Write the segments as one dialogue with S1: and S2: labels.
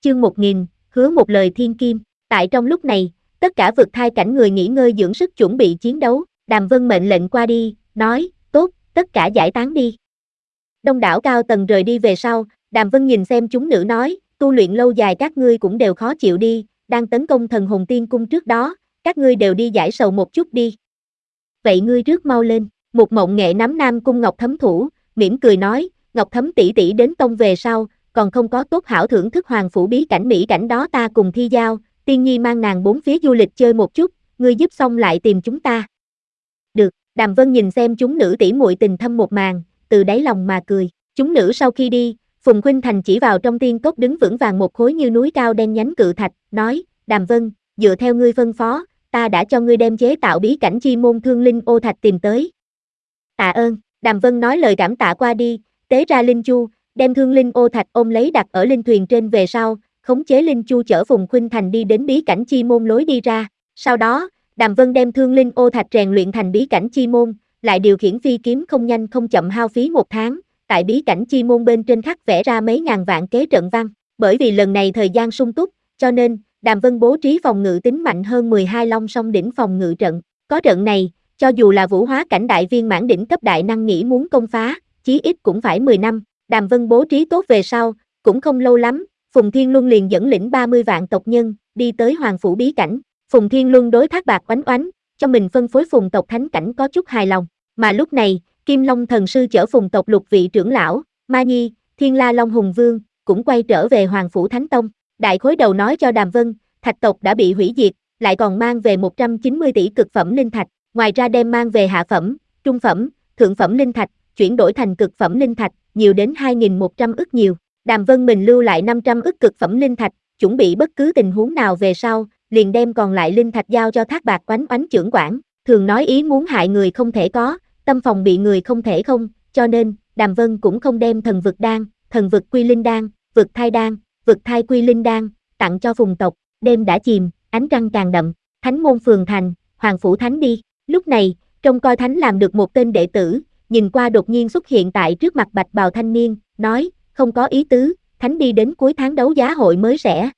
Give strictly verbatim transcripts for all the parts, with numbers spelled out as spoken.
S1: chương một nghìn, hứa một lời thiên kim. Tại trong lúc này, tất cả vực thai cảnh người nghỉ ngơi dưỡng sức chuẩn bị chiến đấu, Đàm Vân mệnh lệnh qua đi, nói, tốt, tất cả giải tán đi. Đông đảo cao tầng rời đi về sau, Đàm Vân nhìn xem chúng nữ nói, tu luyện lâu dài các ngươi cũng đều khó chịu đi, đang tấn công thần hồn tiên cung trước đó, các ngươi đều đi giải sầu một chút đi. Vậy ngươi rước mau lên, một mộng nghệ nắm Nam Cung Ngọc Thấm thủ, mỉm cười nói, Ngọc Thấm tỷ tỷ đến tông về sau, còn không có tốt hảo thưởng thức hoàng phủ bí cảnh mỹ cảnh đó ta cùng thi giao, tiên nhi mang nàng bốn phía du lịch chơi một chút, ngươi giúp xong lại tìm chúng ta. Được, Đàm Vân nhìn xem chúng nữ tỷ muội tình thâm một màn, từ đáy lòng mà cười, chúng nữ sau khi đi, Phùng Khuynh Thành chỉ vào trong tiên cốc đứng vững vàng một khối như núi cao đen nhánh cự thạch, nói, Đàm Vân, dựa theo ngươi phân phó, ta đã cho ngươi đem chế tạo bí cảnh chi môn thương linh ô thạch tìm tới. Tạ ơn, Đàm Vân nói lời cảm tạ qua đi, tế ra linh chu, đem thương linh ô thạch ôm lấy đặt ở linh thuyền trên về sau, khống chế linh chu chở Phùng Khuynh Thành đi đến bí cảnh chi môn lối đi ra. Sau đó, Đàm Vân đem thương linh ô thạch rèn luyện thành bí cảnh chi môn, lại điều khiển phi kiếm không nhanh không chậm hao phí một tháng, tại bí cảnh chi môn bên trên khắc vẽ ra mấy ngàn vạn kế trận văn. Bởi vì lần này thời gian sung túc, cho nên, Đàm Vân bố trí phòng ngự tính mạnh hơn mười hai long song đỉnh phòng ngự trận. Có trận này, cho dù là vũ hóa cảnh đại viên mãn đỉnh cấp đại năng nghĩ muốn công phá, chí ít cũng phải mười năm. Đàm Vân bố trí tốt về sau, cũng không lâu lắm, Phùng Thiên Luân liền dẫn lĩnh ba mươi vạn tộc nhân, đi tới Hoàng Phủ bí cảnh. Phùng Thiên Luân đối Thác Bạt oánh oánh, cho mình phân phối Phùng tộc thánh cảnh có chút hài lòng. Mà lúc này, Kim Long thần sư chở Phùng tộc lục vị trưởng lão, Ma Nhi, Thiên La Long Hùng Vương, cũng quay trở về Hoàng Phủ Thánh Tông. Đại khối đầu nói cho Đàm Vân, thạch tộc đã bị hủy diệt, lại còn mang về một trăm chín mươi tỷ cực phẩm linh thạch, ngoài ra đem mang về hạ phẩm, trung phẩm, thượng phẩm linh thạch, chuyển đổi thành cực phẩm linh thạch, nhiều đến hai nghìn một trăm ức nhiều. Đàm Vân mình lưu lại năm trăm ức cực phẩm linh thạch, chuẩn bị bất cứ tình huống nào về sau, liền đem còn lại linh thạch giao cho Thác Bạt oánh oánh trưởng quản, thường nói ý muốn hại người không thể có, tâm phòng bị người không thể không, cho nên, Đàm Vân cũng không đem thần vực đan, thần vực quy linh đan, vực thai đan, vực thai quy linh đan, tặng cho Phùng tộc. Đêm đã chìm, ánh trăng càng đậm, Thánh môn phường thành, Hoàng Phủ Thánh đi. Lúc này, trông coi Thánh làm được một tên đệ tử, nhìn qua đột nhiên xuất hiện tại trước mặt bạch bào thanh niên, nói, không có ý tứ, Thánh đi đến cuối tháng đấu giá hội mới rẻ.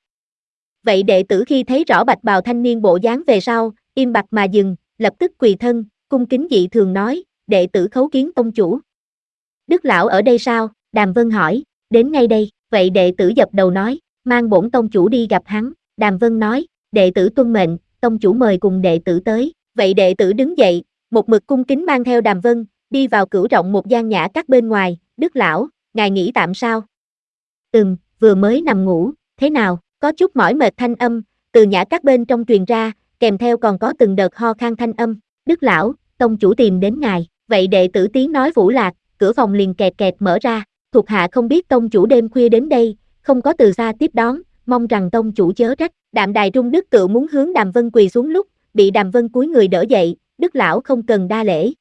S1: Vậy đệ tử khi thấy rõ bạch bào thanh niên bộ dáng về sau, im bặt mà dừng, lập tức quỳ thân, cung kính dị thường nói, đệ tử khấu kiến tông chủ. Đức lão ở đây sao? Đàm Vân hỏi, đến ngay đây, vậy đệ tử dập đầu nói, mang bổn tông chủ đi gặp hắn. Đàm Vân nói, đệ tử tuân mệnh, tông chủ mời cùng đệ tử tới. Vậy đệ tử đứng dậy, một mực cung kính mang theo Đàm Vân, đi vào cửu rộng một gian nhã các bên ngoài. Đức lão, ngài nghỉ tạm sao? Ừm, vừa mới nằm ngủ, thế nào? Có chút mỏi mệt thanh âm, từ nhã các bên trong truyền ra, kèm theo còn có từng đợt ho khan thanh âm. Đức lão, tông chủ tìm đến ngài. Vậy đệ tử tiếng nói vũ lạc, cửa phòng liền kẹt kẹt mở ra. Thuộc hạ không biết tông chủ đêm khuya đến đây, không có từ xa tiếp đón, mong rằng tông chủ chớ trách. Đạm Đài Trung Đức tự muốn hướng Đàm Vân quỳ xuống lúc, bị Đàm Vân cúi người đỡ dậy, Đức lão không cần đa lễ.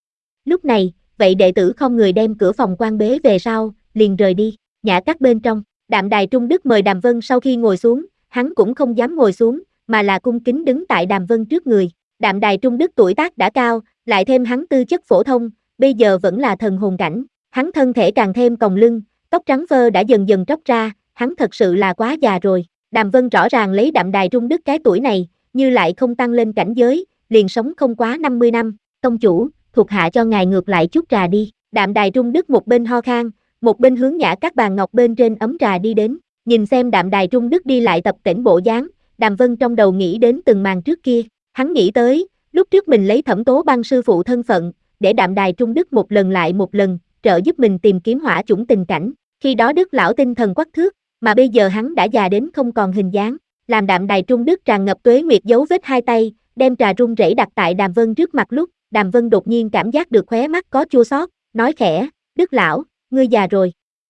S1: Lúc này, vậy đệ tử không người đem cửa phòng quan bế về sau, liền rời đi. Nhã các bên trong, Đạm Đài Trung Đức mời Đàm Vân sau khi ngồi xuống, hắn cũng không dám ngồi xuống, mà là cung kính đứng tại Đàm Vân trước người. Đạm Đài Trung Đức tuổi tác đã cao, lại thêm hắn tư chất phổ thông, bây giờ vẫn là thần hồn cảnh, hắn thân thể càng thêm còng lưng, tóc trắng phơ đã dần dần tróc ra, hắn thật sự là quá già rồi. Đàm Vân rõ ràng lấy Đạm Đài Trung Đức cái tuổi này, như lại không tăng lên cảnh giới, liền sống không quá năm mươi năm. Tông chủ, thuộc hạ cho ngài ngược lại chút trà đi. Đạm Đài Trung Đức một bên ho khan, một bên hướng nhã các bàn ngọc bên trên ấm trà đi đến. Nhìn xem Đạm Đài Trung Đức đi lại tập tễnh bộ dáng, Đàm Vân trong đầu nghĩ đến từng màn trước kia. Hắn nghĩ tới, lúc trước mình lấy Thẩm Tố Băng sư phụ thân phận, để Đạm Đài Trung Đức một lần lại một lần, trợ giúp mình tìm kiếm hỏa chủng tình cảnh. Khi đó Đức lão tinh thần quắc thước, mà bây giờ hắn đã già đến không còn hình dáng. Làm Đạm Đài Trung Đức tràn ngập tuế nguyệt dấu vết hai tay, đem trà run rẩy đặt tại Đàm Vân trước mặt lúc, Đàm Vân đột nhiên cảm giác được khóe mắt có chua xót, nói khẽ, Đức lão, ngươi già rồi.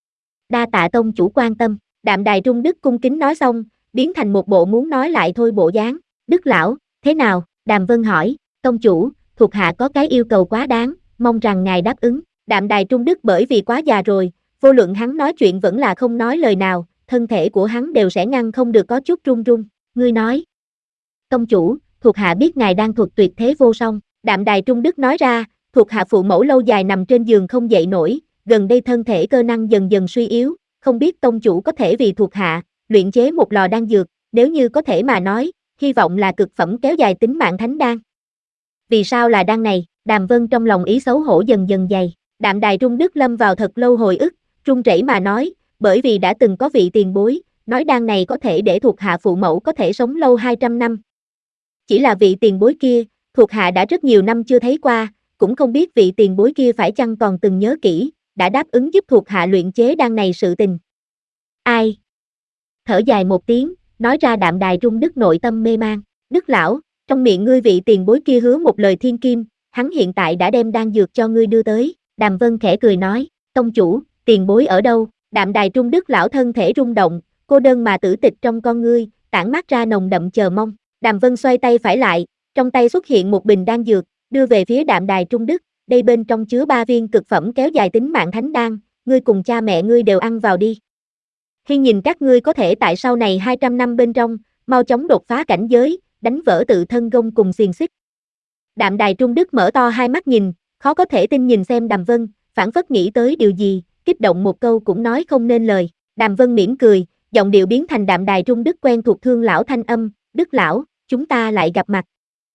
S1: Đa tạ tông chủ quan tâm. Đạm Đài Trung Đức cung kính nói xong, biến thành một bộ muốn nói lại thôi bộ dáng. Đức lão, thế nào? Đàm Vân hỏi, tông chủ, thuộc hạ có cái yêu cầu quá đáng, mong rằng ngài đáp ứng. Đạm Đài Trung Đức bởi vì quá già rồi, vô luận hắn nói chuyện vẫn là không nói lời nào, thân thể của hắn đều sẽ ngăn không được có chút run run. Ngươi nói, tông chủ, thuộc hạ biết ngài đang thuật tuyệt thế vô song. Đạm Đài Trung Đức nói ra, thuộc hạ phụ mẫu lâu dài nằm trên giường không dậy nổi, gần đây thân thể cơ năng dần dần suy yếu, không biết tông chủ có thể vì thuộc hạ, luyện chế một lò đan dược, nếu như có thể mà nói, hy vọng là cực phẩm kéo dài tính mạng thánh đan. Vì sao là đan này? Đàm Vân trong lòng ý xấu hổ dần dần dày. Đạm Đài Trung Đức lâm vào thật lâu hồi ức, run rẩy mà nói, bởi vì đã từng có vị tiền bối, nói đan này có thể để thuộc hạ phụ mẫu có thể sống lâu hai trăm năm. Chỉ là vị tiền bối kia, thuộc hạ đã rất nhiều năm chưa thấy qua, cũng không biết vị tiền bối kia phải chăng còn từng nhớ kỹ, đã đáp ứng giúp thuộc hạ luyện chế đan này sự tình. Ai? Thở dài một tiếng, nói ra Đạm Đài Trung Đức nội tâm mê man. Đức lão, trong miệng ngươi vị tiền bối kia hứa một lời thiên kim, hắn hiện tại đã đem đan dược cho ngươi đưa tới. Đàm Vân khẽ cười nói, tông chủ, tiền bối ở đâu? Đạm Đài Trung Đức lão thân thể rung động, cô đơn mà tử tịch trong con ngươi, tản mát ra nồng đậm chờ mong. Đàm Vân xoay tay phải lại, trong tay xuất hiện một bình đan dược, đưa về phía Đạm Đài Trung Đức, đây bên trong chứa ba viên cực phẩm kéo dài tính mạng thánh đan, ngươi cùng cha mẹ ngươi đều ăn vào đi. Khi nhìn các ngươi có thể tại sau này hai trăm năm bên trong, mau chóng đột phá cảnh giới, đánh vỡ tự thân gông cùng xiềng xích. Đạm Đài Trung Đức mở to hai mắt nhìn, khó có thể tin nhìn xem Đàm Vân, phảng phất nghĩ tới điều gì, kích động một câu cũng nói không nên lời. Đàm Vân mỉm cười, giọng điệu biến thành Đạm Đài Trung Đức quen thuộc thương lão thanh âm, Đức lão, chúng ta lại gặp mặt.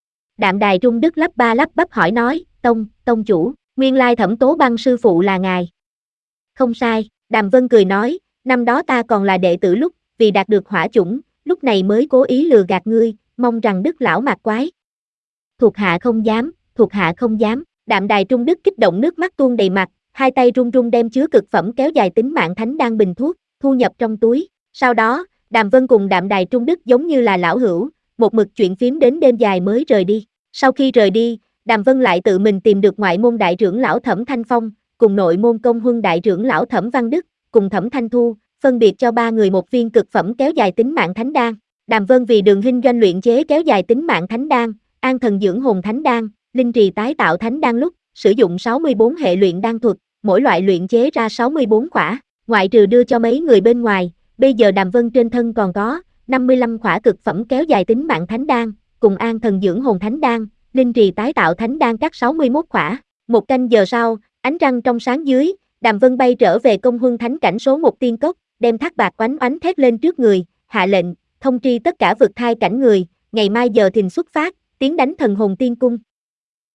S1: Đạm Đài Trung Đức lắp ba lắp bắp hỏi nói, tông, tông chủ, nguyên lai Thẩm Tố Băng sư phụ là ngài. Không sai, Đàm Vân cười nói, năm đó ta còn là đệ tử lúc, vì đạt được hỏa chủng, lúc này mới cố ý lừa gạt ngươi, mong rằng Đức lão mạc quái. Thuộc hạ không dám, thuộc hạ không dám. Đạm Đài Trung Đức kích động nước mắt tuôn đầy mặt, hai tay run run đem chứa cực phẩm kéo dài tính mạng thánh đan bình thuốc, thu nhập trong túi. Sau đó, Đàm Vân cùng Đạm Đài Trung Đức giống như là lão hữu, một mực chuyện phím đến đêm dài mới rời đi. Sau khi rời đi, Đàm Vân lại tự mình tìm được ngoại môn đại trưởng lão Thẩm Thanh Phong, cùng nội môn công huân đại trưởng lão Thẩm Văn Đức, cùng Thẩm Thanh Thu, phân biệt cho ba người một viên cực phẩm kéo dài tính mạng thánh đan. Đàm Vân vì Đường Hinh doanh luyện chế kéo dài tính mạng thánh đan, an thần dưỡng hồn thánh đan, linh trì tái tạo thánh đan lúc, sử dụng sáu mươi bốn hệ luyện đan thuật, mỗi loại luyện chế ra sáu mươi bốn khỏa, ngoại trừ đưa cho mấy người bên ngoài, bây giờ Đàm Vân trên thân còn có năm mươi lăm khỏa cực phẩm kéo dài tính mạng thánh đan, cùng an thần dưỡng hồn thánh đan, linh trì tái tạo thánh đan các sáu mươi mốt khỏa. Một canh giờ sau, ánh trăng trong sáng dưới, Đàm Vân bay trở về công huân thánh cảnh số một tiên cốc, đem thác bạc oánh oánh thét lên trước người, hạ lệnh, thông tri tất cả vực thai cảnh người, ngày mai giờ thìn xuất phát, tiến đánh thần hồn tiên cung.